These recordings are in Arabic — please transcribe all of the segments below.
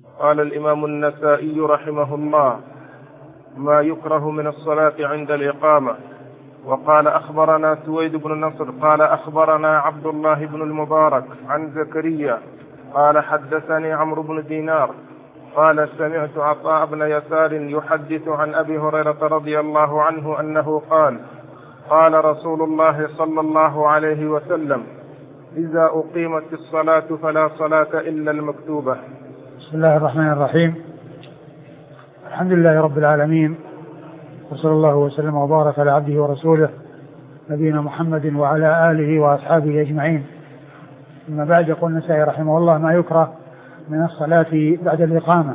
قال الإمام النسائي رحمه الله: ما يكره من الصلاة عند الإقامة. وقال أخبرنا سويد بن نصر قال أخبرنا عبد الله بن المبارك عن زكريا قال حدثني عمرو بن دينار قال سمعت عطاء بن يسار يحدث عن أبي هريرة رضي الله عنه أنه قال: قال رسول الله صلى الله عليه وسلم: إذا أقيمت الصلاة فلا صلاة إلا المكتوبة. بسم الله الرحمن الرحيم. الحمد لله رب العالمين، وصلى الله وسلم وبارك على عبده ورسوله نبينا محمد وعلى آله وأصحابه أجمعين. أما بعد، يقول النسائي رحمه الله: ما يكره من الصلاة بعد الإقامة.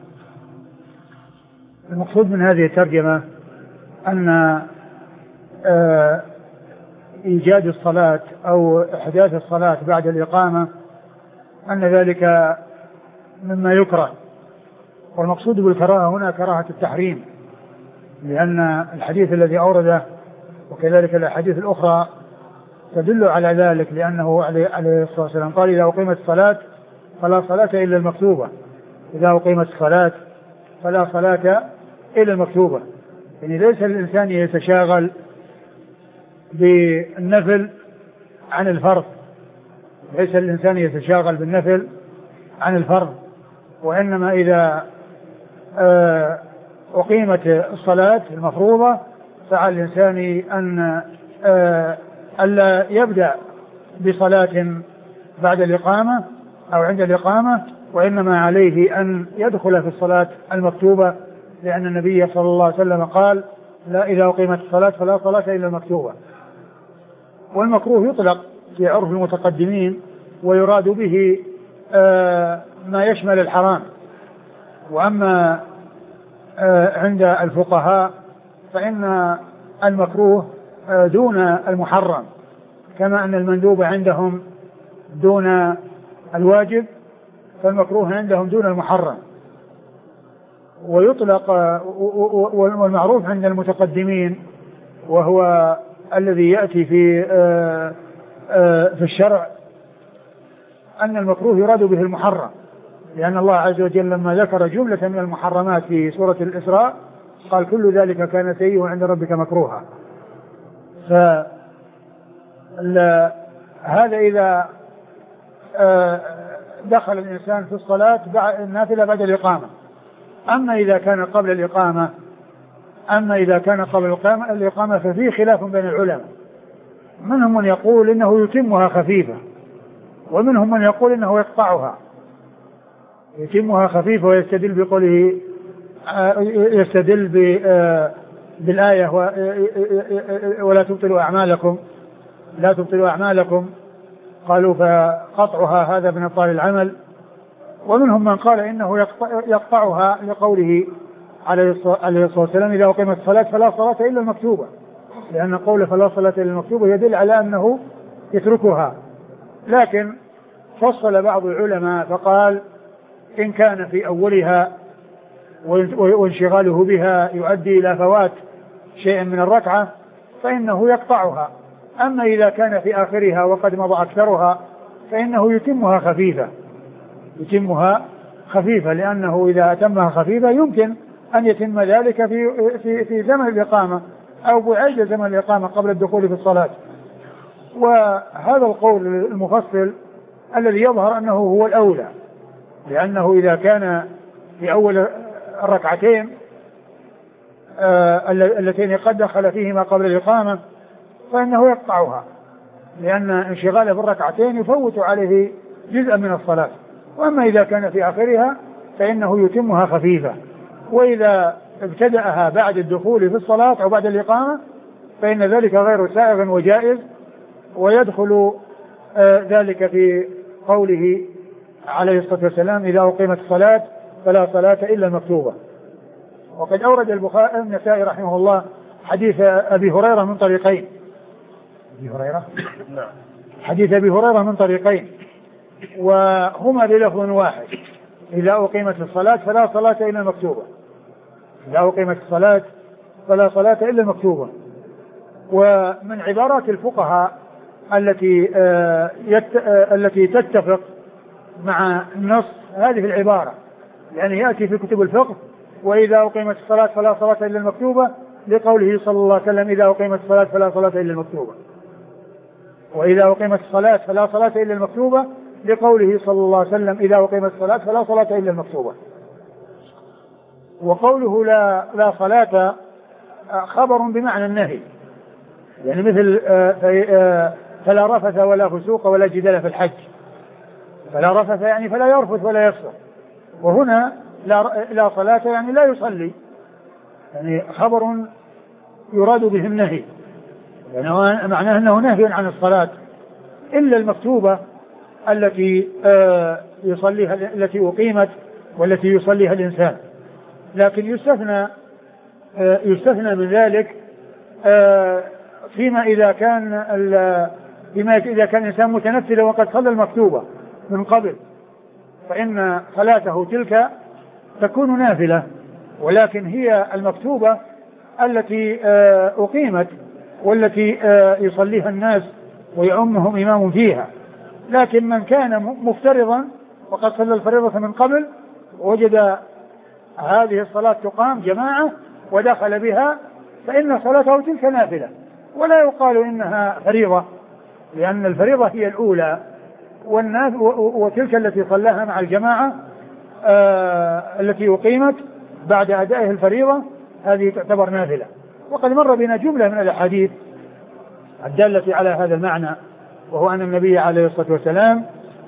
المقصود من هذه الترجمة أن إيجاد الصلاة أو إحداث الصلاة بعد الإقامة أن ذلك مما يكره، والمقصود بالكراهة هنا كراهة التحريم، لأن الحديث الذي أورده وكذلك الأحاديث الأخرى تدل على ذلك، لأنه عليه الصلاة والسلام قال: إذا أقيمت الصلاة فلا صلاة إلا المكتوبة. إذا أقيمت الصلاة فلا صلاة إلا المكتوبة، يعني ليس الإنسان يتشاغل بالنفل عن الفرض، ليس الإنسان يتشاغل بالنفل عن الفرض، وإنما إذا أقيمت الصلاة المفروضة فعلى الإنسان أن ألا يبدأ بصلاة بعد الإقامة أو عند الإقامة، وإنما عليه أن يدخل في الصلاة المكتوبة، لأن النبي صلى الله عليه وسلم قال: لا، إذا أقيمت الصلاة فلا صلاة إلا المكتوبة. والمكروه يطلق في عرف المتقدمين ويراد به ما يشمل الحرام، وأما عند الفقهاء فإن المكروه دون المحرم، كما أن المندوب عندهم دون الواجب، فالمكروه عندهم دون المحرم. ويطلق والمعروف عند المتقدمين وهو الذي يأتي في الشرع أن المكروه يراد به المحرم، لأن الله عز وجل لما ذكر جملة من المحرمات في سورة الإسراء قال: كل ذلك كان سيئه عند ربك مكروها. فهذا إذا دخل الإنسان في الصلاة النافلة بعد الإقامة. أما إذا كان قبل الإقامة ففيه خلاف بين العلماء، منهم من يقول إنه يتمها خفيفة، ومنهم من يقول إنه يتمها خفيفة ويستدل بقوله، يستدل بالآية: ولا تبطلوا أعمالكم، قالوا فقطعها هذا من إبطال العمل. ومنهم من قال إنه يقطعها لقوله عليه الصلاة والسلام: إذا أقيمت الصلاة فلا صلاة إلا المكتوبة، لأن قوله فلا صلاة إلا المكتوبة يدل على أنه يتركها. لكن فصل بعض العلماء فقال: إن كان في أولها وانشغاله بها يؤدي إلى فوات شيء من الركعة فإنه يقطعها. أما إذا كان في آخرها وقد مضى أكثرها فإنه يتمها خفيفة، لأنه إذا أتمها خفيفة يمكن أن يتم ذلك في زمن الإقامة أو بعد زمن الإقامة قبل الدخول في الصلاة. وهذا القول المفصل الذي يظهر أنه هو الأولى، لأنه إذا كان في أول الركعتين اللتين قد دخل فيهما قبل الإقامة فإنه يقطعها، لأن انشغاله بالركعتين يفوت عليه جزءا من الصلاة. وأما إذا كان في آخرها فإنه يتمها خفيفة، وإذا ابتدأها بعد الدخول في الصلاة أو بعد الإقامة فإن ذلك غير سائغ وجائز، ويدخل ذلك في قوله عليه الصلاة والسلام: إذا أقيمت الصلاة فلا صلاة إلا المكتوبة. وقد أورد النسائي رحمه الله حديث أبي هريرة من طريقين. حديث أبي هريرة من طريقين وهما بلفظ واحد: إذا أقيمت الصلاة فلا صلاة إلا المكتوبة. إذا أقيمت الصلاة فلا صلاة إلا المكتوبة. ومن عبارات الفقهاء التي تتفق مع النص هذه العبارة، يعني يأتي في كتب الفقه وإذا أقيمت الصلاة فلا صلاة إلا المكتوبة، لقوله صلى الله عليه وسلم إذا أقيمت الصلاة فلا صلاة إلا المكتوبة، وإذا أقيمت الصلاة فلا صلاة إلا المكتوبة، لقوله صلى الله عليه وسلم إذا أقيمت الصلاة فلا صلاة إلا المكتوبة. وقوله لا صلاة خبر بمعنى النهي، يعني مثل فلا رفث ولا فسوق ولا جدال في الحج، فلا رفث يعني فلا يرفث ولا يفسق، وهنا لا صلاة يعني لا يصلي، يعني خبر يراد به النهي، يعني معناه أنه نهي عن الصلاة إلا المكتوبة التي يصليها، التي أقيمت والتي يصليها الإنسان. لكن يستثنى من ذلك فيما إذا كان الإنسان متنفلا وقد صلى المكتوبة من قبل، فإن صلاته تلك تكون نافلة، ولكن هي المكتوبة التي أقيمت والتي يصليها الناس ويعمهم إمام فيها. لكن من كان مفترضا وقد صلى الفريضة من قبل وجد هذه الصلاة تقام جماعة ودخل بها، فإن صلاته تلك نافلة، ولا يقال إنها فريضة، لأن الفريضة هي الأولى، وتلك التي صلاها مع الجماعة التي أقيمت بعد أدائه الفريضة هذه تعتبر نافلة. وقد مر بنا جملة من الأحاديث الدالة على هذا المعنى، وهو أن النبي عليه الصلاة والسلام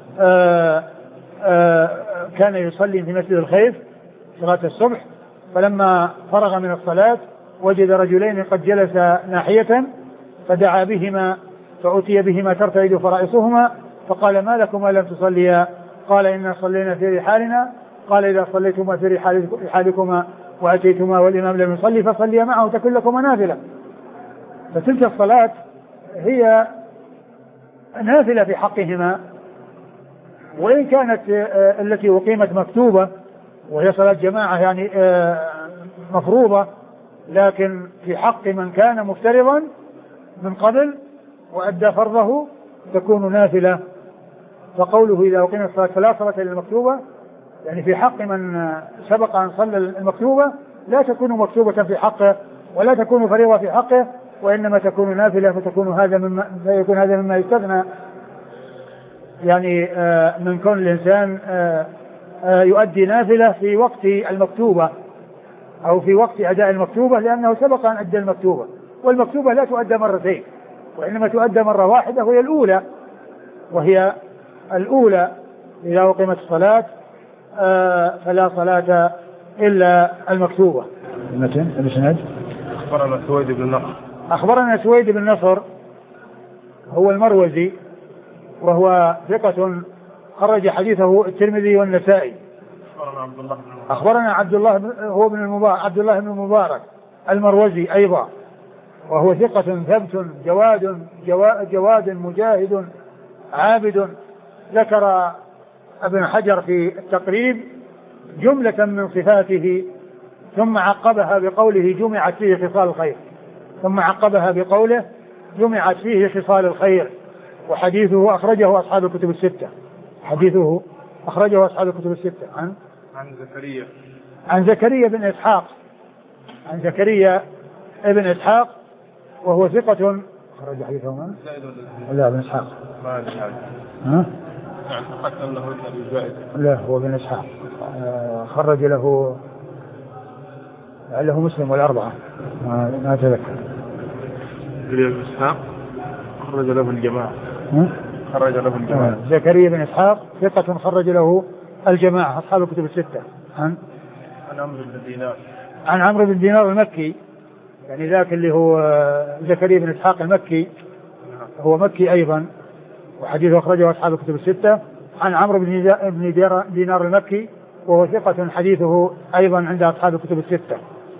كان يصلي في مسجد الخيف صلاة الصبح، فلما فرغ من الصلاة وجد رجلين قد جلسا ناحية فدعا بهما فأتي بهما ترتعد فرائصهما، فقال ما لكما لم تصليا؟ قال إنا صلينا في رحالنا. قال إذا صليتما في رحالكما وأتيتما والإمام لم يصلي فصليا معه تكن لكما نافلة. فتلك الصلاة هي نافلة في حقهما، وإن كانت التي أقيمت مكتوبة وهي صلاة جماعة يعني مفروضة، لكن في حق من كان مفترضا من قبل وأدى فرضه تكون نافلة. فقوله إذا أقيمت الصلاة فلا صلاة إلا المكتوبة، يعني في حق من سبق أن صلى المكتوبة لا تكون مكتوبة في حقه ولا تكون فريضة في حقه، وإنما تكون نافلة، فيكون هذا مما يستثنى يعني من كون الإنسان يؤدي نافلة في وقت المكتوبة أو في وقت أداء المكتوبة، لأنه سبق أن أدى المكتوبة، والمكتوبة لا تؤدى مرتين وإنما تؤدى مرة واحدة وهي الأولى إذا أقيمت الصلاة فلا صلاة إلا المكتوبة. أخبرنا سويد بن نصر هو المروزي وهو ثقة خرج حديثه الترمذي والنسائي. أخبرنا عبد الله بن المبارك المروزي أيضا وهو ثقة ثبت جواد مجاهد عابد. ذكر ابن حجر في التقريب جملة من صفاته ثم عقبها بقوله جمعت فيه خصال الخير. وحديثه أخرجه أصحاب الكتب الستة. عن زكريا بن إسحاق وهو ثقة خرج حديثه من؟ لا بن إسحاق لا هو بن إسحاق خرج له مسلم والأربعة ما أتذكر. بن إسحاق خرج له الجماعة. زكريا بن إسحاق ثقة خرج له الجماعة أصحاب الكتب الستة. عن عمرو بن دينار المكي، يعني ذاك اللي هو زكريا بن إسحاق المكي هو مكي أيضا وحديثه أخرجه أصحاب الكتب الستة. عن عمرو بن دينار المكي وهو ثقة حديثه أيضا عند أصحاب الكتب الستة.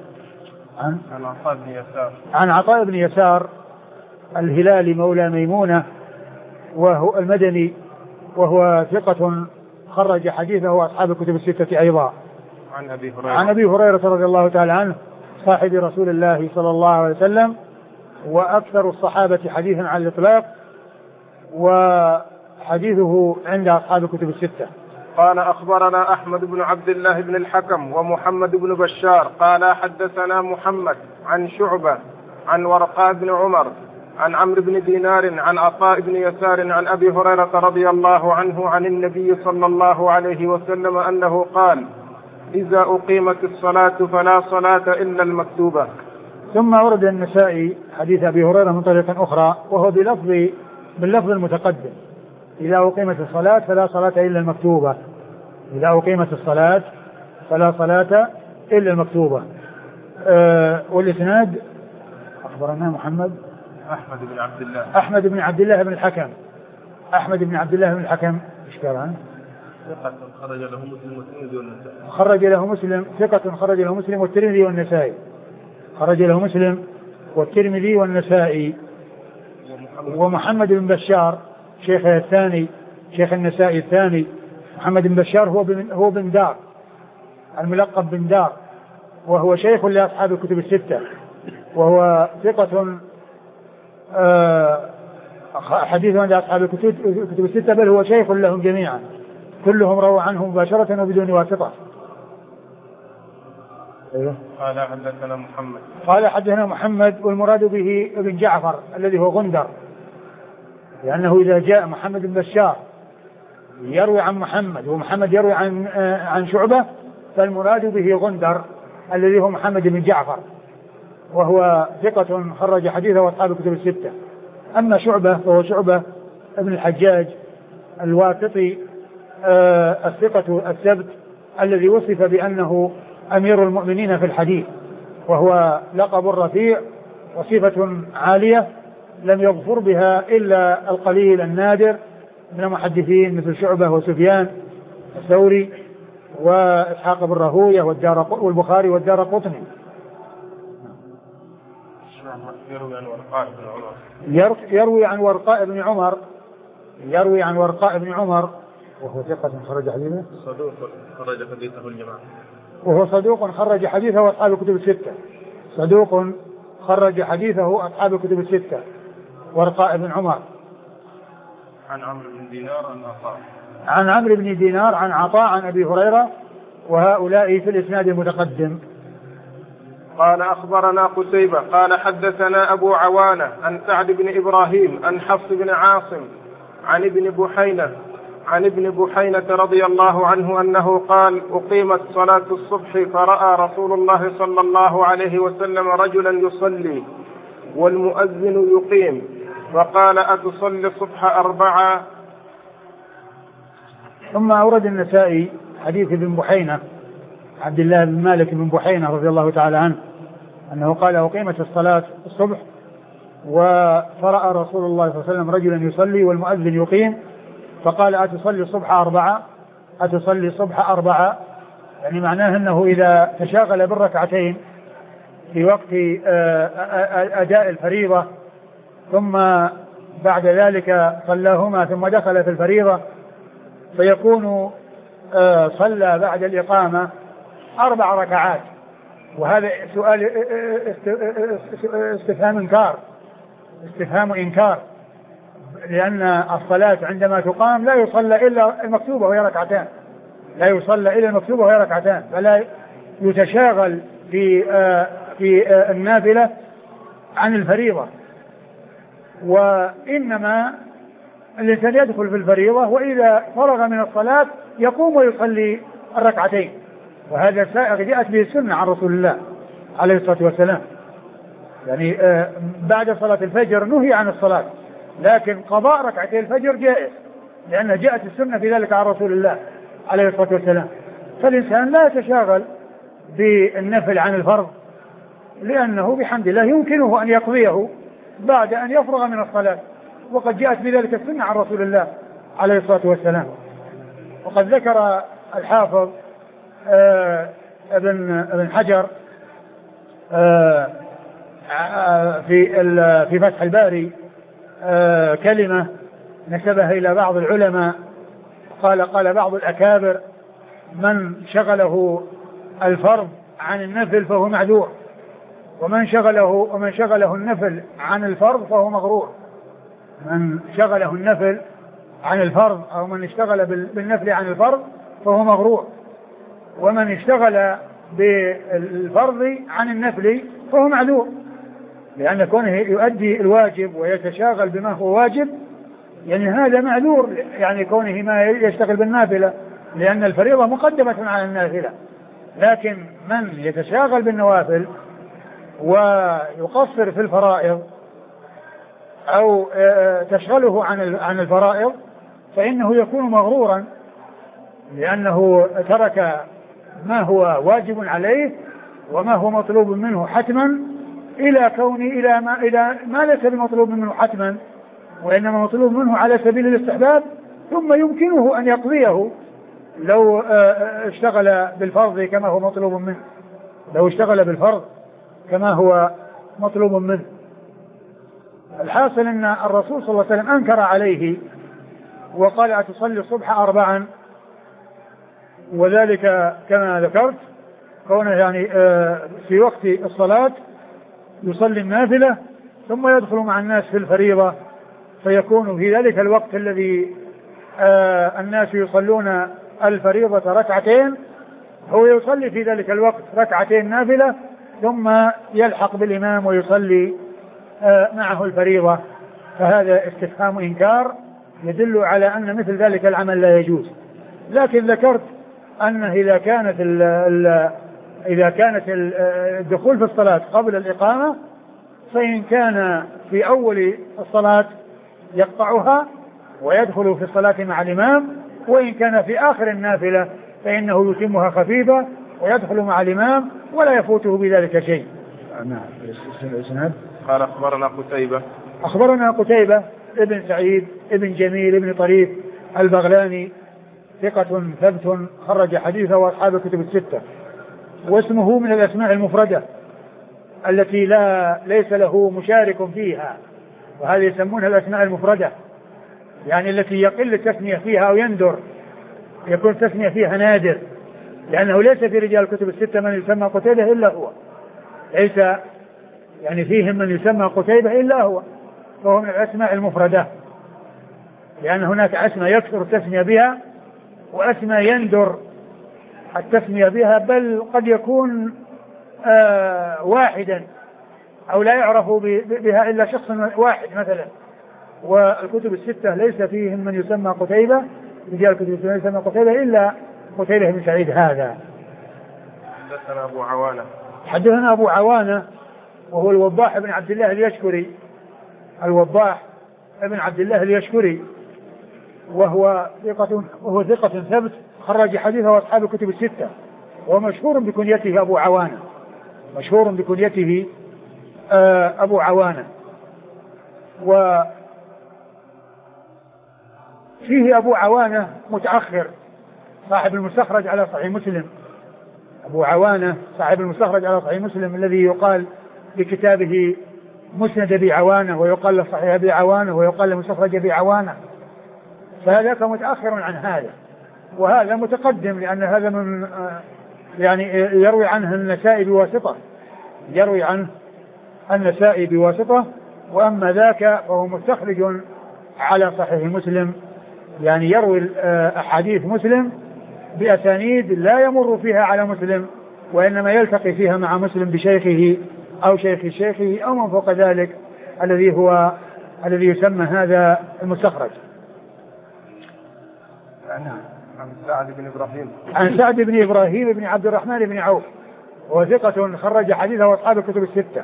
عن عطاء بن يسار الهلالي مولى ميمونة وهو المدني وهو ثقة خرج حديثه أصحاب الكتب الستة أيضا. عن أبي هريرة رضي الله تعالى عنه صاحب رسول الله صلى الله عليه وسلم وأكثر الصحابة حديثا على الإطلاق، وحديثه عند أصحاب الكتب الستة. قال أخبرنا أحمد بن عبد الله بن الحكم ومحمد بن بشار قال حدثنا محمد عن شعبة عن ورقاء بن عمر عن عمرو بن دينار عن عطاء بن يسار عن أبي هريرة رضي الله عنه عن النبي صلى الله عليه وسلم أنه قال: إذا أقيمت الصلاة فلا صلاة إلا المكتوبة. ثم ورد النسائي حديث أبي هريرة من طريق أخرى وهو باللفظ المتقدم: إذا أقيمت الصلاة فلا صلاة إلا المكتوبة. إذا أقيمت الصلاة فلا صلاة إلا المكتوبة. والإسناد أخبرنا أحمد بن عبد الله بن الحكم. أحمد بن عبد الله بن الحكم إشكال عنه. ثقة خرج له مسلم والترمذي والنسائي. خرج له مسلم ثقة خرج له مسلم والترمذي والنسائي. خرج له مسلم والترمذي والنسائي. ومحمد بن بشار شيخه الثاني شيخ النسائي الثاني. محمد بن بشار هو بن دار الملقب بن دار، وهو شيخ لأصحاب الكتب الستة، وهو ثقة حديث عند أصحاب الكتب الستة، بل هو شيخ لهم جميعا، كلهم رووا عنه مباشرة وبدون واسطة. قال حدثنا محمد والمراد به ابن جعفر الذي هو غندر، لأنه إذا جاء محمد بن بشار يروي عن محمد ومحمد يروي عن شعبة، فالمراد به غندر الذي هو محمد بن جعفر، وهو ثقة خرج حديثه أصحاب الكتب الستة. أما شعبة فهو شعبة ابن الحجاج الواسطي الثقة الثبت الذي وصف بأنه أمير المؤمنين في الحديث، وهو لقب رفيع وصفة عالية لم يظفر بها إلا القليل النادر من المحدثين مثل شعبة وسفيان الثوري وإسحاق بن راهويه والبخاري والدارقطني. يروي عن ورقاء بن عمر وهو ثقة خرج حديثه. وهو صدوق خرج حديثه أصحاب الكتب الستة. صدوق خرج حديثه أصحاب الكتب الستة. ورقاء بن عمر. عن عمرو بن دينار عن عطاء. عن عمرو بن دينار عن عطاء عن أبي هريرة، وهؤلاء في الإسناد المتقدم. قال أخبرنا قتيبة قال حدثنا أبو عوانة عن سعد بن إبراهيم عن حفص بن عاصم عن ابن بحينة رضي الله عنه أنه قال: أقيمت صلاة الصبح فرأى رسول الله صلى الله عليه وسلم رجلا يصلي والمؤذن يقيم، فقال: أتصلي الصبح 4؟ ثم أورد النسائي حديث ابن بحينة عبد الله بن مالك بن بحينة رضي الله تعالى عنه أنه قال: أقيمت الصلاة الصبح فرأى رسول الله صلى الله عليه وسلم رجلا يصلي والمؤذن يقيم، فقال: أتصلي الصبح 4؟ أتصلي الصبح 4؟ يعني معناه أنه إذا تشاغل بالركعتين في وقت أداء الفريضة ثم بعد ذلك صلاهما ثم دخل في الفريضة، فيكون صلى بعد الإقامة 4 ركعات. وهذا سؤال استفهام إنكار، لأن الصلاة عندما تقام لا يصلى إلا المكتوبة وهي ركعتان، فلا يتشاغل في النافلة عن الفريضة، وإنما الإنسان يدخل في الفريضة وإذا فرغ من الصلاة يقوم ويصلي الركعتين، وهذا سائغ جاءت به السنة عن رسول الله عليه الصلاة والسلام. يعني بعد صلاة الفجر نهي عن الصلاة، لكن قضاء ركعتي الفجر جائز، لأن جاءت السنة في ذلك عن رسول الله عليه الصلاة والسلام. فالإنسان لا يتشاغل بالنفل عن الفرض، لأنه بحمد الله يمكنه أن يقضيه بعد أن يفرغ من الصلاة، وقد جاءت بذلك السنة عن رسول الله عليه الصلاة والسلام. وقد ذكر الحافظ ابن حجر في فتح الباري كلمة نسبها إلى بعض العلماء، قال بعض الأكابر: من شغله الفرض عن النفل فهو معذور، ومن شغله النفل عن الفرض فهو مغرور. من شغله النفل عن الفرض أو من اشتغل بالنفل عن الفرض فهو مغرور، ومن اشتغل بالفرض عن النفل فهو معذور، لأن كونه يؤدي الواجب ويتشاغل بما هو واجب يعني هذا معذور، يعني كونه ما يشتغل بالنافلة، لأن الفريضة مقدمة على النافلة. لكن من يتشاغل بالنوافل ويقصر في الفرائض أو تشغله عن الفرائض فإنه يكون مغرورا، لأنه ترك ما هو واجب عليه وما هو مطلوب منه حتما إلى ما ليس بمطلوب منه حتما، وإنما مطلوب منه على سبيل الاستحباب، ثم يمكنه أن يقضيه لو اشتغل بالفرض كما هو مطلوب منه، لو اشتغل بالفرض كما هو مطلوب منه. الحاصل أن الرسول صلى الله عليه وسلم أنكر عليه وقال أتصلي الصبح 4، وذلك كما ذكرت كونه يعني في وقت الصلاة يصلي النافلة ثم يدخل مع الناس في الفريضة، فيكون في ذلك الوقت الذي الناس يصلون الفريضة ركعتين هو يصلي في ذلك الوقت ركعتين نافلة ثم يلحق بالإمام ويصلي معه الفريضة. فهذا استفهام إنكار يدل على أن مثل ذلك العمل لا يجوز. لكن ذكرت أنه إذا كانت الدخول في الصلاة قبل الإقامة فإن كان في أول الصلاة يقطعها ويدخل في الصلاة مع الإمام، وإن كان في آخر النافلة فإنه يتمها خفيفة ويدخل مع الإمام ولا يفوته بذلك شيء. نعم. قال أخبرنا قتيبة ابن سعيد ابن جميل ابن طريف البغلاني ثقة ثبت خرج حديثه وأصحاب الكتب الستة، واسمه من الأسماء المفردة التي ليس له مشارك فيها، وهذه يسمونها الأسماء المفردة، يعني التي يقل التسمية فيها أو يندر يكون التسمية فيها نادر، لأنه ليس في رجال الكتب الستة من يسمى قتيبة إلا هو، ليس يعني فيهم من يسمى قتيبة إلا هو، فهو من الأسماء المفردة، لأن هناك أسماء يكثر التسمية بها وأسماء يندر التسمية بها، بل قد يكون واحدا أو لا يعرف بها إلا شخص واحد مثلا. والكتب الستة ليس فيهم من يسمى قتيبة، رجال الكتب الستة يسمى قتيبة إلا قتيبة بن سعيد هذا. حدثنا أبو عوانة وهو الوضاح بن عبد الله اليشكري، الوضاح بن عبد الله اليشكري، وهو ثقة ثبت خرج حديثه أصحاب الكتب الستة، ومشهور بكنيته أبو عوانة، مشهور بكنيته أبو عوانة. وفيه أبو عوانة متأخر صاحب المستخرج على صحيح مسلم، أبو عوانة صاحب المستخرج على صحيح مسلم الذي يقال بكتابه مسند أبي عوانة ويقال له صحيح أبي عوانة ويقال له مستخرج أبي عوانة، فهذاك متأخر عن هذا، وهذا متقدم لأن هذا من يعني يروي عنه النسائي بواسطة، يروي عنه النسائي بواسطة، وأما ذاك فهو مستخرج على صحيح مسلم، يعني يروي أحاديث مسلم بأسانيد لا يمر فيها على مسلم، وإنما يلتقي فيها مع مسلم بشيخه أو شيخ شيخه أو من فوق ذلك الذي يسمى هذا المستخرج. عن سعد بن إبراهيم بن عبد الرحمن بن عوف، وثقة خرج حديثه أصحاب الكتب الستة.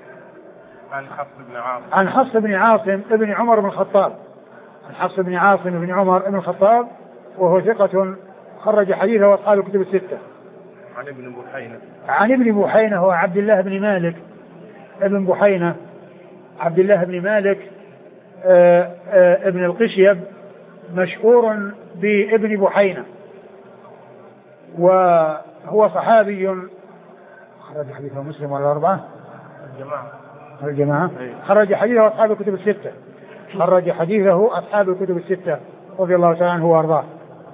عن حفص بن عاصم ابن عمر بن الخطاب، عن حفص بن عاصم بن عمر بن الخطاب وهو ثقة خرج حديثه أصحاب الكتب الستة. عن ابن بحينة هو عبد الله بن مالك ابن بحينة، عبد الله بن مالك ابن القشيب، مشهور بابن بحينة، وهو صحابي خرج حديثه مسلم والأربعة الجماعة خرج حديثه أصحاب الكتب الستة، خرج حديثه أصحاب الكتب الستة رضي الله تعالى عنه وأرضاه.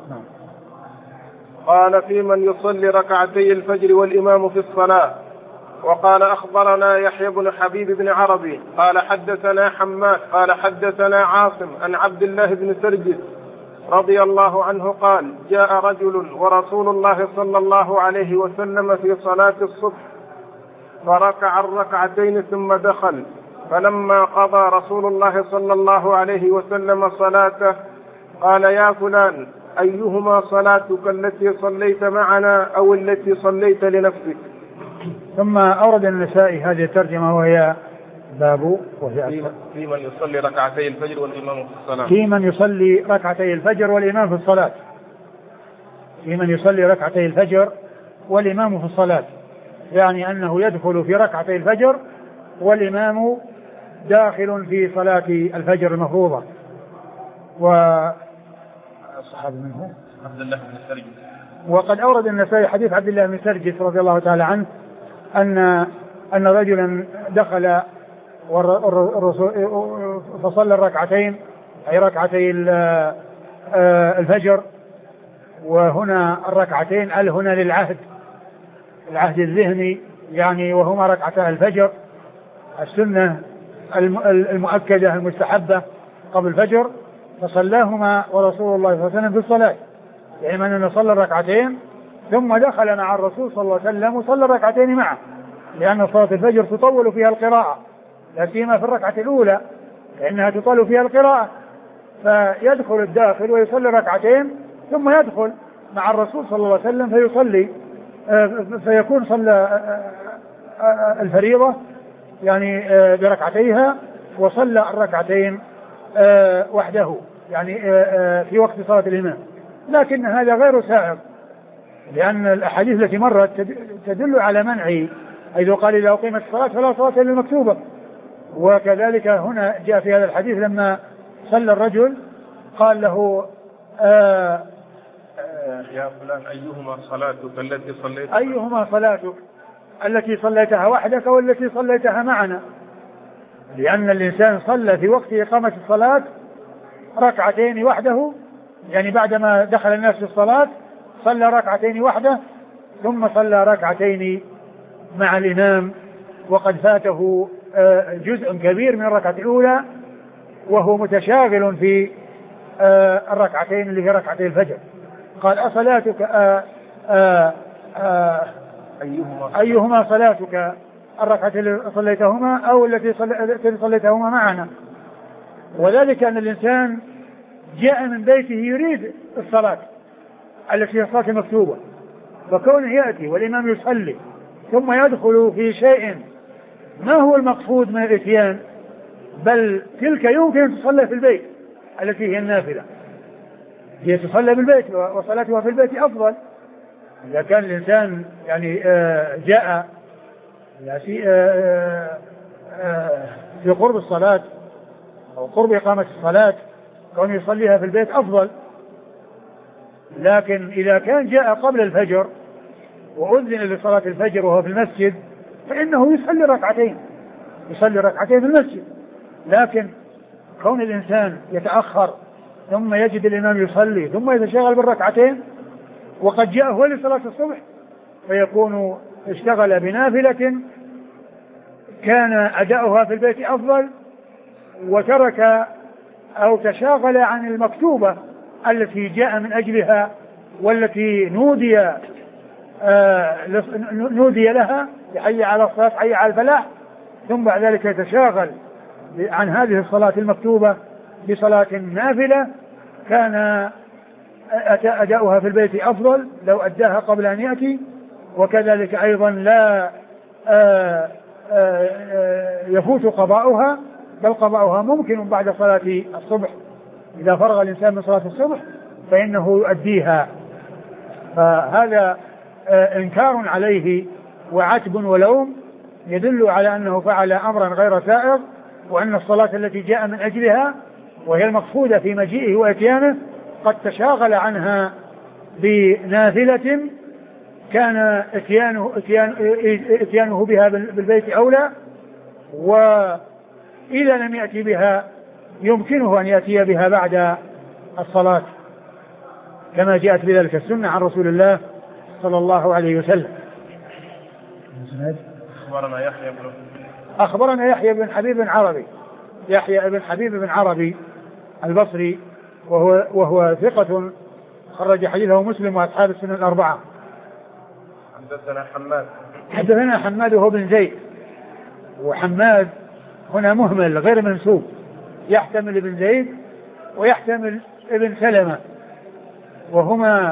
قال في من يصلي ركعتي الفجر والإمام في الصلاة. وقال أخبرنا يحيى بن حبيب بن عربي قال حدثنا حماد قال حدثنا عاصم عن عبد الله بن سرجس رضي الله عنه قال: جاء رجل ورسول الله صلى الله عليه وسلم في صلاة الصبح فركع الركعتين ثم دخل، فلما قضى رسول الله صلى الله عليه وسلم صلاته قال: يا فلان، أيهما صلاتك، التي صليت معنا أو التي صليت لنفسك؟ ثم أورد النسائي هذه الترجمة وهي باب في من يصلي ركعتي الفجر والإمام في الصلاة. في من يصلي ركعتي الفجر والإمام في الصلاة. في من يصلي ركعتي الفجر والإمام في الصلاة، يعني أنه يدخل في ركعتي الفجر والإمام داخل في صلاة الفجر المفروضة. والصحابي منه عبد الله بن سرجس. وقد أورد النسائي حديث عبد الله بن سرجس رضي الله تعالى عنه أن رجلا دخل فصلى الركعتين، أي ركعتي الفجر. وهنا الركعتين هنا للعهد، العهد الذهني يعني، وهما ركعتا الفجر السنة المؤكدة المستحبة قبل الفجر، فصلاهما ورسول الله صلى الله عليه وسلم في الصلاة، يعني أنه صلى الركعتين ثم دخل مع الرسول صلى الله عليه وسلم وصلى الركعتين معه، لأن صلاة الفجر تطول فيها القراءة، لا سيما في الركعة الأولى فإنها تطول فيها القراءة، فيدخل الداخل ويصلي ركعتين ثم يدخل مع الرسول صلى الله عليه وسلم فيصلي، فيكون صلى الفريضة يعني بركعتيها، وصلى الركعتين وحده يعني في وقت صلاة الإمام. لكن هذا غير سائغ، لأن الأحاديث التي مرت تدل على منعه، حيث قال: إذا أقيمت الصلاة فلا صلاة إلا المكتوبة. وكذلك هنا جاء في هذا الحديث لما صلى الرجل قال له: يا فلان، أيهما صلاتك التي صليتها؟ أيهما صلاتك التي صليتها وحدك والتي صليتها معنا؟ لأن الإنسان صلى في وقت إقامة الصلاة ركعتين وحده، يعني بعدما دخل الناس في الصلاة صلى ركعتين وحده ثم صلى ركعتين مع الإمام، وقد فاته جزء كبير من الركعة الأولى وهو متشاغل في الركعتين اللي هي ركعتي الفجر. قال: أصلاتك أيهما صلاتك، الركعتين اللي صليتهما أو التي صليتهما معنا؟ وذلك أن الإنسان جاء من بيته يريد الصلاة التي هي الصلاة المكتوبة، فكونه يأتي والإمام يصلي ثم يدخل في شيء ما هو المقصود من الإتيان، بل تلك يمكن أن تصلى في البيت التي هي النافلة، هي تصلى بالبيت وصلاتها في البيت أفضل. إذا كان الإنسان يعني جاء في قرب الصلاة أو قرب إقامة الصلاة كون يصليها في البيت أفضل. لكن إذا كان جاء قبل الفجر وأذن لصلاة الفجر وهو في المسجد فإنه يصلي ركعتين في المسجد. لكن كون الإنسان يتأخر ثم يجد الإمام يصلي ثم يتشغل بالركعتين وقد جاء هو لصلاة الصبح فيكون اشتغل بنافلة كان أداؤها في البيت أفضل، وترك أو تشاغل عن المكتوبة التي جاء من أجلها والتي نودي لها حي على الصلاة حي على الفلاح، ثم بعد ذلك يتشاغل عن هذه الصلاة المكتوبة بصلاة نافلة كان أداؤها في البيت أفضل لو أداها قبل أن يأتي. وكذلك أيضا لا يفوت قضاؤها، بل قضاؤها ممكن بعد صلاة الصبح. إذا فرغ الإنسان من صلاة الصبح فإنه يؤديها. فهذا إنكار عليه وعتب ولوم يدل على أنه فعل أمرا غير سائغ، وأن الصلاة التي جاء من أجلها وهي المقصودة في مجيئه وإتيانه قد تشاغل عنها بنافلة كان إتيانه بها بالبيت أولى، وإذا لم يأتي بها يمكنه أن يأتي بها بعد الصلاة كما جاءت بذلك السنة عن رسول الله صلى الله عليه وسلم. أخبرنا يحيى بن حبيب بن عربي، يحيى بن حبيب بن عربي البصري وهو ثقة خرج حديثه مسلم وأصحاب السنن الأربعة. حدثنا حماد وهو بن زيد، وحماد هنا مهمل غير منسوب، يحتمل ابن زيد ويحتمل ابن سلمة، وهما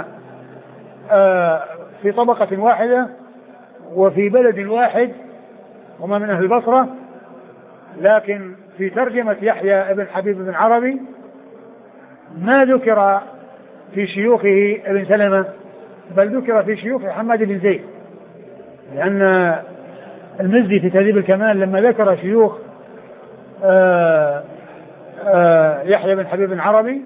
في طبقة واحدة وفي بلد واحد، هما من أهل البصرة، لكن في ترجمة يحيى ابن حبيب بن عربي ما ذكر في شيوخه ابن سلمة، بل ذكر في شيوخ حماد بن زيد، لأن المزي في تهذيب الكمال لما ذكر شيوخ يحيى بن حبيب بن عربي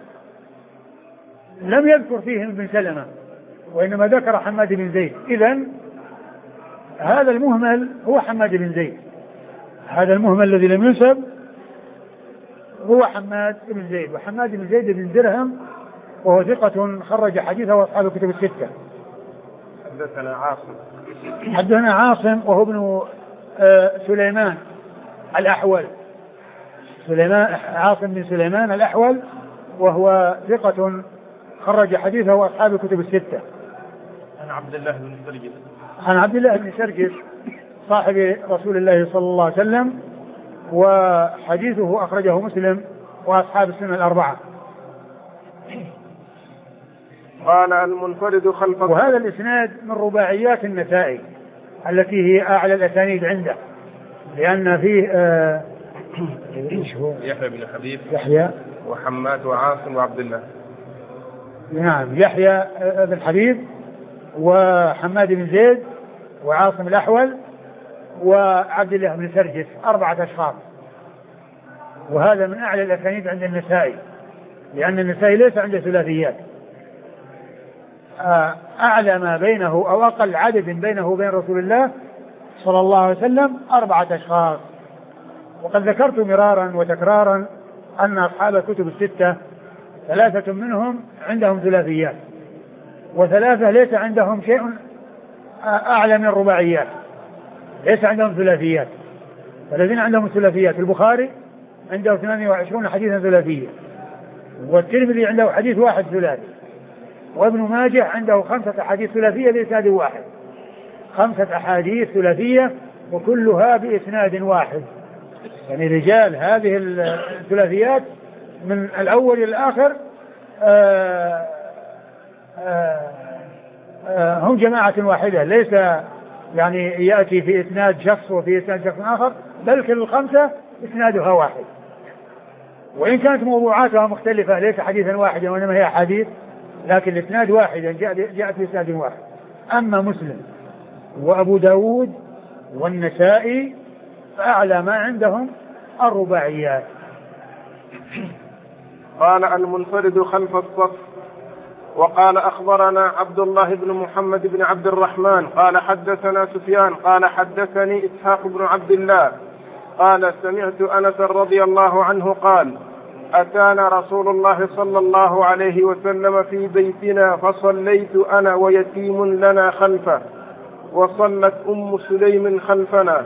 لم يذكر فيهم ابن سلمة، وإنما ذكر حماد بن زيد. إذن هذا المهمل هو حماد بن زيد، هذا المهمل الذي لم ينسب هو حماد بن زيد. وحماد بن زيد بن درهم وهو ثقة خرج حديثه وأصحاب الكتب الستة. حدثنا عاصم وهو ابن سليمان الأحول، عاصم بن سليمان الأحول، وهو ثقة خرج حديثه وأصحاب الكتب الستة. عن عبد الله بن سرجس صاحب رسول الله صلى الله عليه وسلم، وحديثه أخرجه مسلم وأصحاب السنن الأربعة. قال المنفرد خلف. وهذا الإسناد من رباعيات النسائي التي هي أعلى الأسانيد عنده، لأن فيه يحيى بن حبيب، يحيى وحماد وعاصم وعبد الله. نعم، يحيى بن حبيب وحماد بن زيد وعاصم الأحول وعبد الله بن سرجس، 4 أشخاص. وهذا من أعلى الأسانيد عند النسائي، لأن النسائي ليس عنده ثلاثيات. أعلى ما بينه أو أقل عدد بينه وبين رسول الله صلى الله عليه وسلم 4 أشخاص. وقد ذكرت مرارا وتكرارا أن أصحاب الكتب الستة 3 منهم عندهم ثلاثيات، و3 ليس عندهم شيء أعلى من الرباعيات، ليس عندهم ثلاثيات. الذين عندهم ثلاثيات: البخاري عنده 28 حديثا ثلاثية، والترمذي عنده حديث واحد ثلاثي، وابن ماجه عنده 5 أحاديث ثلاثية بإسناد واحد، 5 أحاديث ثلاثية وكلها بإسناد واحد. يعني رجال هذه الثلاثيات من الأول إلى الآخر هم جماعة واحدة، ليس يعني يأتي في إسناد شخص وفي إسناد شخص آخر، بل كل 5 إسنادها واحد، وإن كانت موضوعاتها مختلفة، ليس حديثا واحدا وإنما هي حديث، لكن الإسناد واحدا جاءت في إسناد واحد. أما مسلم وأبو داود والنسائي فأعلى ما عندهم الرباعيات. قال المنفرد خلف الصف. وقال أخبرنا عبد الله بن محمد بن عبد الرحمن قال حدثنا سفيان قال حدثني إسحاق بن عبد الله قال سمعت أنس رضي الله عنه قال أتانا رسول الله صلى الله عليه وسلم في بيتنا فصليت أنا ويتيم لنا خلفه وصلت أم سليم خلفنا.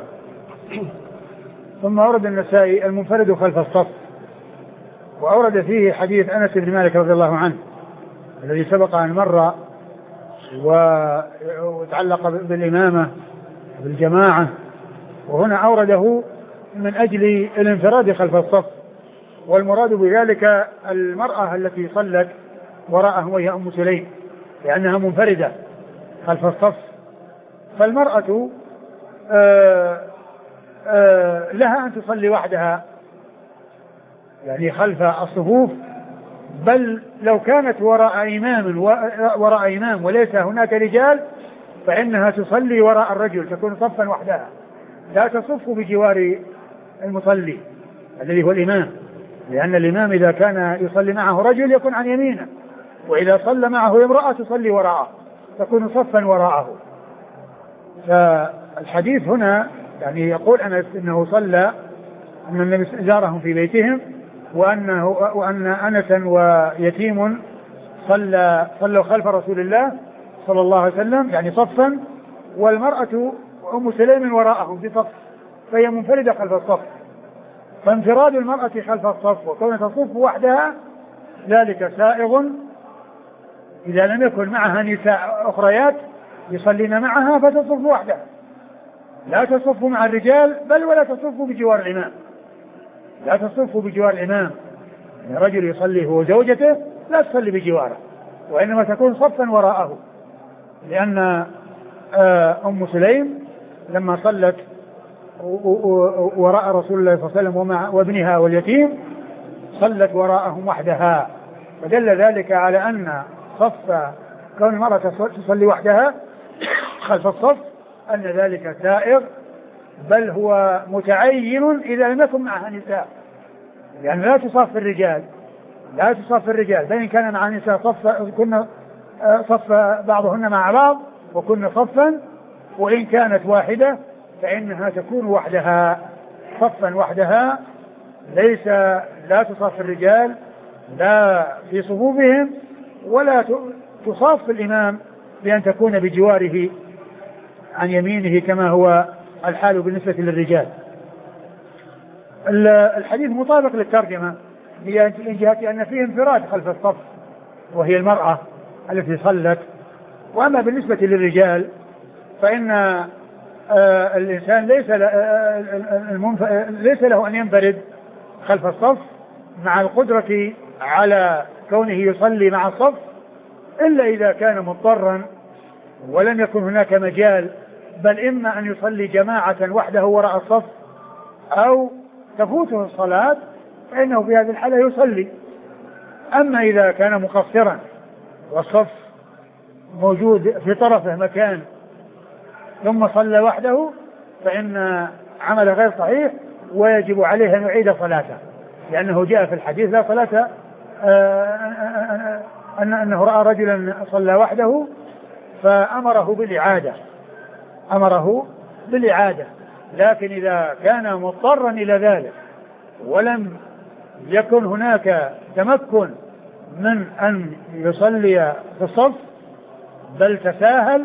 ثم أورد النسائي المنفرد خلف الصف، وأورد فيه حديث أنس بن مالك رضي الله عنه الذي سبق أن مر وتعلق بالإمامة بالجماعة، وهنا أورده من أجل الانفراد خلف الصف، والمراد بذلك المرأة التي صلت وراءه وهي أم سليم، لأنها منفردة خلف الصف. فالمرأة لها أن تصلي وحدها يعني خلف الصفوف، بل لو كانت وراء إمام وليس هناك رجال فإنها تصلي وراء الرجل، تكون صفا وحدها، لا تصف بجوار المصلي الذي هو الإمام، لأن الإمام إذا كان يصلي معه رجل يكون عن يمينه، وإذا صلى معه امرأة تصلي وراءه تكون صفا وراءه. فالحديث هنا يعني يقول أنه صلى، أن النبي زارهم في بيتهم، وأن أنسا ويتيم صلوا خلف رسول الله صلى الله عليه وسلم يعني صفا، والمرأة أم سليم وراءهم بصف، فهي منفردة خلف الصف. فانفراد المرأة خلف الصف وكونها تصف وحدها ذلك سائغ إذا لم يكن معها نساء أخريات يصلين معها فتصف وحدها، لا تصف مع الرجال بل ولا تصف بجوار الإمام، لا تصف بجوار الإمام. يعني رجل يصلي هو زوجته لا تصلي بجواره، وإنما تكون صفا وراءه، لأن أم سليم لما صلت وراء رسول الله صلى الله عليه وسلم وابنها واليتيم صلت وراءهم وحدها، فدل ذلك على أن صف كون المرأة تصلي وحدها خلف الصف أن ذلك سائغ، بل هو متعين إذا لم يكن معها نساء، يعني لا تصف الرجال، لا تصف الرجال، فإن كان مع نساء كنا صف بعضهن مع بعض وكنا صفا، وإن كانت واحدة فإنها تكون وحدها صفا وحدها، ليس لا تصف الرجال لا في صفوفهم ولا تصاف الإمام بأن تكون بجواره عن يمينه كما هو الحال بالنسبة للرجال. الحديث مطابق للترجمة من جهة أن فيه انفراد خلف الصف وهي المرأة التي صلت، وأما بالنسبة للرجال فإن الإنسان ليس له أن ينفرد خلف الصف مع القدرة على كونه يصلي مع الصف، إلا إذا كان مضطرا ولم يكن هناك مجال، بل إما أن يصلي جماعة وحده وراء الصف أو تفوته الصلاة فإنه في هذه الحالة يصلي. أما إذا كان مقصرا والصف موجود في طرفه مكان ثم صلى وحده فإن عمل غير صحيح ويجب عليه أن يعيد صلاته، لأنه جاء في الحديث لا صلاة أنه رأى رجلا صلى وحده فأمره بالإعادة، لكن إذا كان مضطرا إلى ذلك ولم يكن هناك تمكن من أن يصلي في الصف بل تساهل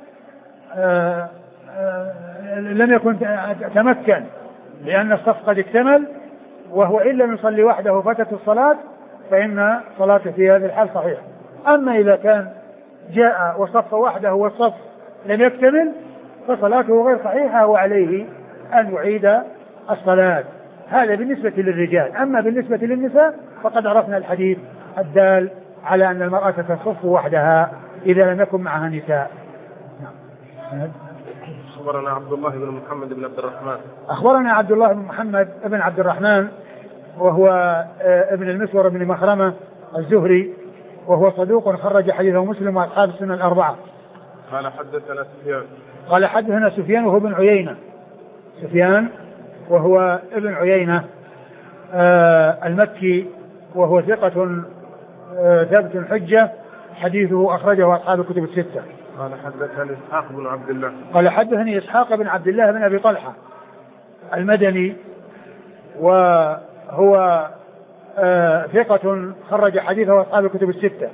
لم يكن تمكن لأن الصف قد اكتمل وهو إن لم يصلي وحده فاتت الصلاة فإن صلاته في هذه الحال صحيح. أما إذا كان جاء وصف وحده والصف لم يكتمل فصلاته غير صحيحة وعليه أن يعيد الصلاة. هذا بالنسبة للرجال. أما بالنسبة للنساء فقد عرفنا الحديث الدال على أن المرأة تصف وحدها إذا لم يكن معها نساء. أخبرنا عبد الله بن محمد بن عبد الرحمن. أخبرنا عبد الله بن محمد بن عبد الرحمن وهو ابن المسور بن مخرمة الزهري، وهو صدوق خرج حديثه مسلم وأصحاب السنة الأربعة. قال حدثنا سفيان. قال حدثنا سفيان وهو ابن عيينة. سفيان وهو ابن عيينة المكي، وهو ثقة ثابت حجة، حديثه أخرجه أصحاب الكتب الستة. قال حدثني إسحاق بن عبد الله. قال حدثني إسحاق بن عبد الله بن أبي طلحة المدني، وهو ثقة خرج حديثه أصحاب الكتب الستة.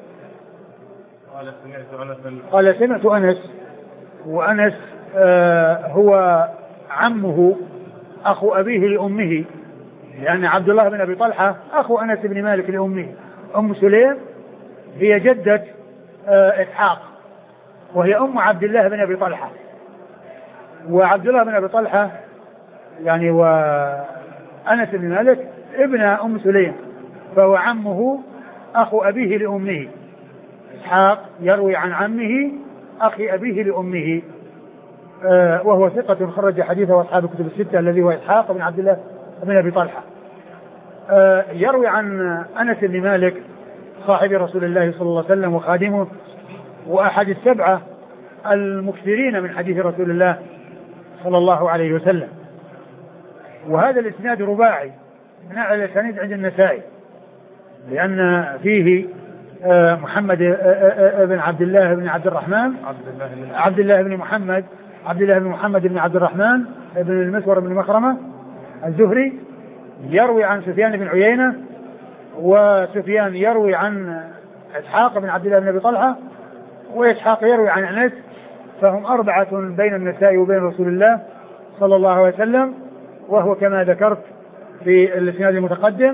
قال سمعت أنس، وأنس هو عمه أخو أبيه لأمه، لأن عبد الله بن أبي طلحة أخو أنس بن مالك لأمه. أم سليم هي جدة إسحاق وهي أم عبد الله بن أبي طلحة، وعبد الله بن أبي طلحة يعني وأنس بن مالك ابن أم سليم، فهو عمه أخو أبيه لأمه. إسحاق يروي عن عمه أخي أبيه لأمه، وهو ثقة خرج حديثه أصحاب الكتب الستة الذي هو إسحاق بن عبد الله بن أبي طلحة. يروي عن أنس بن مالك صاحب رسول الله صلى الله عليه وسلم وخادمه وأحد السبعة المكثرين من حديث رسول الله صلى الله عليه وسلم. وهذا الإسناد رباعي من أعلى الأسانيد عند النسائي، لأن فيه محمد بن عبد الله بن عبد الرحمن عبد الله بن محمد بن عبد الرحمن بن المسور بن مخرمة الزهري، يروي عن سفيان بن عيينة، وسفيان يروي عن إسحاق بن عبد الله بن أبي طلحة، وإسحاق يروي عن أنس، فهم أربعة بين النسائي وبين رسول الله صلى الله عليه وسلم، وهو كما ذكرت في الإسناد المتقدم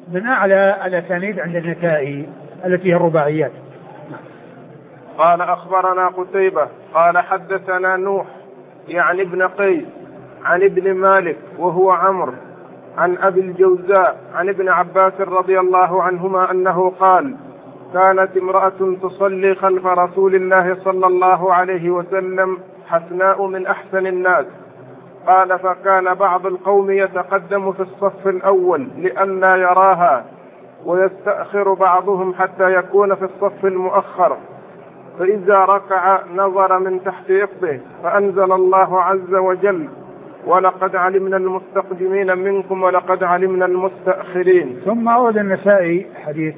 من أعلى الأسانيد عند النسائي التي هي الرباعيات. قال أخبرنا قتيبة قال حدثنا نوح يعني ابن قيس عن ابن مالك وهو عمرو عن أبي الجوزاء عن ابن عباس رضي الله عنهما أنه قال كانت امرأة تصلي خلف رسول الله صلى الله عليه وسلم حسناء من أحسن الناس. قال فكان بعض القوم يتقدم في الصف الأول لئلا يراها ويستأخر بعضهم حتى يكون في الصف المؤخر، فإذا ركع نظر من تحت إفخذه فأنزل الله عز وجل ولقد علمنا المستقدمين منكم ولقد علمنا المستأخرين. ثم أورد النسائي حديث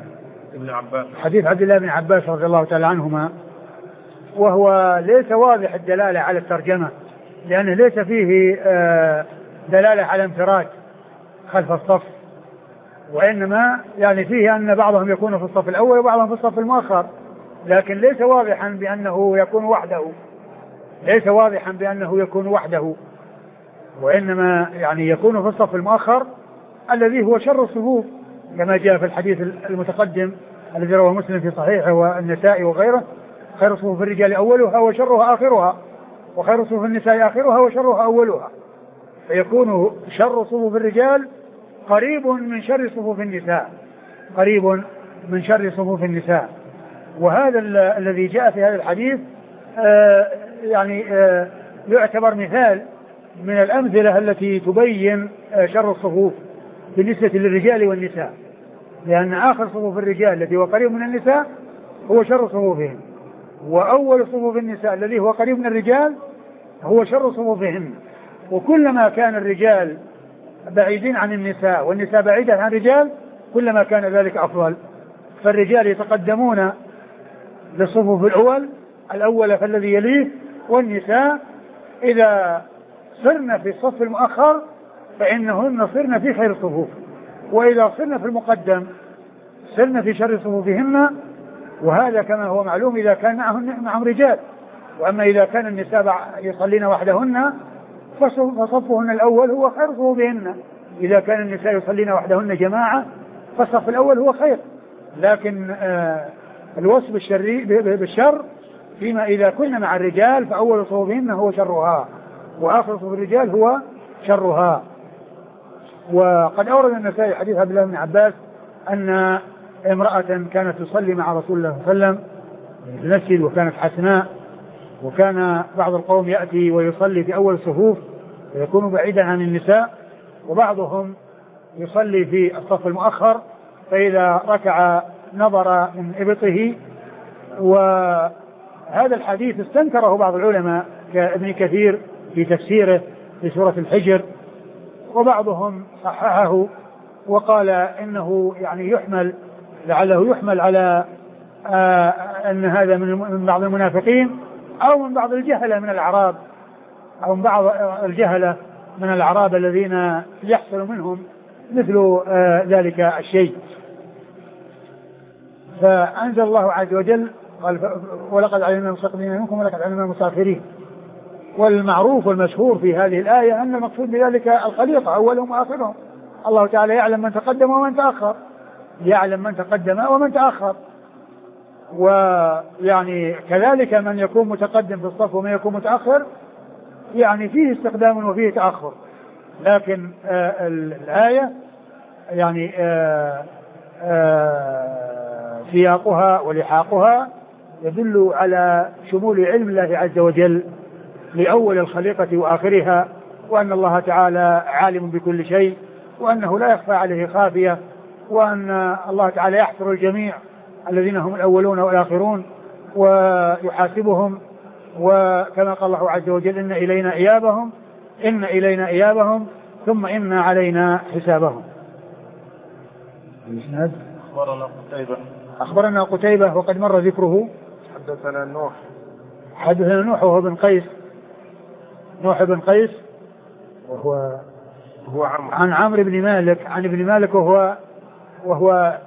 عبد الله بن عباس رضي الله تعالى عنهما، وهو ليس واضح الدلالة على الترجمة لأنه ليس فيه دلالة على انفراد خلف الصف، وإنما يعني فيه أن بعضهم يكون في الصف الأول وبعضهم في الصف المؤخر، لكن ليس واضحا بأنه يكون وحده، وإنما يعني يكون في الصف المؤخر الذي هو شر الصفوف كما جاء في الحديث المتقدم الذي رواه مسلم في صحيحه والنسائي وغيره: خير صفوف الرجال أولها وشرها آخرها، وخير صفوف النساء آخرها وشرها أولها، فيكون شر صفوف الرجال قريب من شر صفوف النساء. وهذا الذي جاء في هذا الحديث يعتبر مثال من الأمثلة التي تبين شر الصفوف بالنسبة للرجال والنساء، لأن آخر صفوف الرجال الذي هو قريب من النساء هو شر صفوفهم، وأول صفوف النساء الذي هو قريب من الرجال هو شر صفوفهم. وكلما كان الرجال بعيدين عن النساء والنساء بعيدة عن الرجال كلما كان ذلك أفضل، فالرجال يتقدمون للصفوف الأول فالذي يليه، والنساء إذا صرنا في الصف المؤخر فإنهن صرنا في خير الصفوف، وإذا صرنا في المقدم صرنا في شر صفوفهن، وهذا كما هو معلوم إذا كان معهم رجال. وأما إذا كان النساء يصلين وحدهن فصفهن الأول هو خير صفوفهن، إذا كان النساء يصلين وحدهن جماعة فالصف الأول هو خير، لكن الوصف بالشر فيما إذا كنا مع الرجال فأول صفوفهن هو شرها وآخر صفوف الرجال هو شرها. وقد أورد النسائي حديث عبد الله بن عباس أن امرأة كانت تصلي مع رسول الله صلى الله عليه وسلم في المسجد وكانت حسناء، وكان بعض القوم يأتي ويصلي في أول الصفوف ويكون بعيدا عن النساء، وبعضهم يصلي في الصف المؤخر فإذا ركع نظر من إبطه. وهذا الحديث استنكره بعض العلماء كابن كثير في تفسيره في سورة الحجر، وبعضهم صححه وقال إنه لعله يحمل على أن هذا من بعض المنافقين أو من بعض الجهلة من الأعراب، أو من بعض الجهلة من الأعراب الذين يحصل منهم مثل ذلك الشيء. فأنزل الله عز وجل قال ولقد علمنا المستقدمين منكم ولقد علمنا المستأخرين. والمعروف والمشهور في هذه الآية أن المقصود بذلك الخليقة أولهم وآخرهم، الله تعالى يعلم من تقدم ومن تأخر، ويعني كذلك من يكون متقدم في الصف ومن يكون متأخر يعني فيه استقدام وفيه تأخر، لكن الآية يعني سياقها ولحاقها يدل على شمول علم الله عز وجل لأول الخليقة وآخرها، وأن الله تعالى عالم بكل شيء، وأنه لا يخفى عليه خافية، وأن الله تعالى يحشر الجميع الذين هم الأولون والآخرون ويحاسبهم، وكما قال الله عز وجل إن إلينا إيابهم ثم إن علينا حسابهم. أخبرنا قتيبة وقد مر ذكره. حدثنا نوح وهو بن قيس، وهو عن عمرو بن مالك عن ابن مالك وهو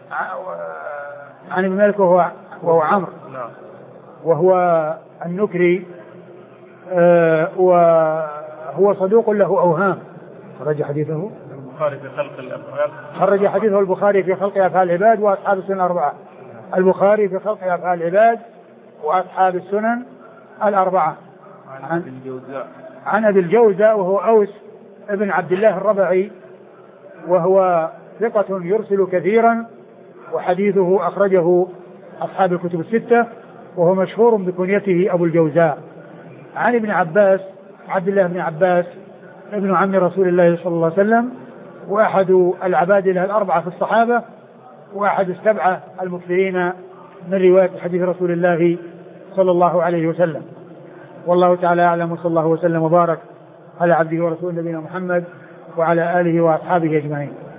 عمرو وهو النكري، وهو صدوق له أوهام، خرج حديثه البخاري في خلق الأفعال. خرج حديثه البخاري في خلق أفعال العباد وأصحاب السنن الأربعة. البخاري في خلق أفعال العباد وأصحاب السنن الأربعة. عن أبي الجوزاء وهو أوس ابن عبد الله الربعي، وهو ثقة يرسل كثيرا، وحديثه أخرجه أصحاب الكتب الستة، وهو مشهور بكنيته أبو الجوزاء. عن ابن عباس عبد الله بن عباس ابن عم رسول الله صلى الله عليه وسلم، وأحد العبادلة الأربعة في الصحابة، وأحد السبعة المكثرين من رواية حديث رسول الله صلى الله عليه وسلم. والله تعالى أعلم، وصلى الله وسلم وبارك على عبده ورسوله نبينا محمد وعلى آله وأصحابه أجمعين.